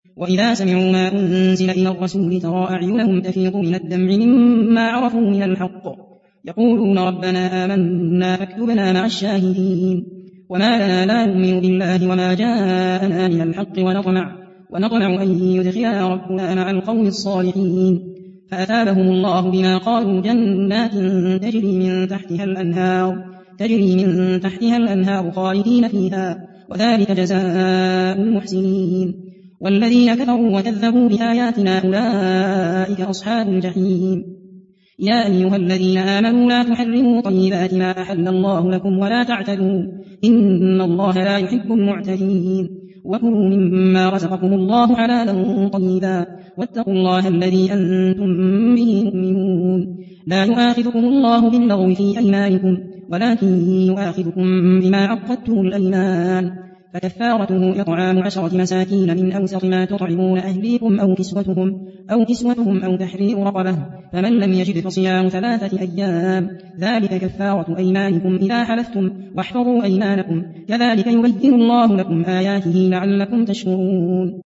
وإذا سمعوا ما أنزل إلى الرسول ترى أعينهم تفيض من الدمع مما عرفوا من الحق يقولون ربنا آمنا فاكتبنا مع الشاهدين وما لنا لا نؤمن بالله وما جاءنا من الحق ونطمع أن يدخلنا ربنا مع القوم الصالحين فأثابهم الله بما قالوا جنات تجري من تحتها الأنهار خالدين فيها وذلك جزاء المحسنين والذين كفروا وكذبوا بآياتنا أولئك أصحاب الجحيم يا أيها الذين آمنوا لا تحرموا طيبات ما أحل الله لكم ولا تعتدوا إن الله لا يحب المعتدين وكلوا مما رزقكم الله حلالا طيبا واتقوا الله الذي أنتم به مؤمنون لا يؤاخذكم الله باللغو في أيمانكم ولكن يؤاخذكم بما عقدتم الأيمان فكفارته إطعام 10 مساكين من أوسط ما تطعمون أهليكم أو كسوتهم أو تحرير رقبة فمن لم يجد فصيام 3 أيام ذلك كفارة أيمانكم إذا حلفتم واحفظوا أيمانكم كذلك يبين الله لكم آياته لعلكم تشكرون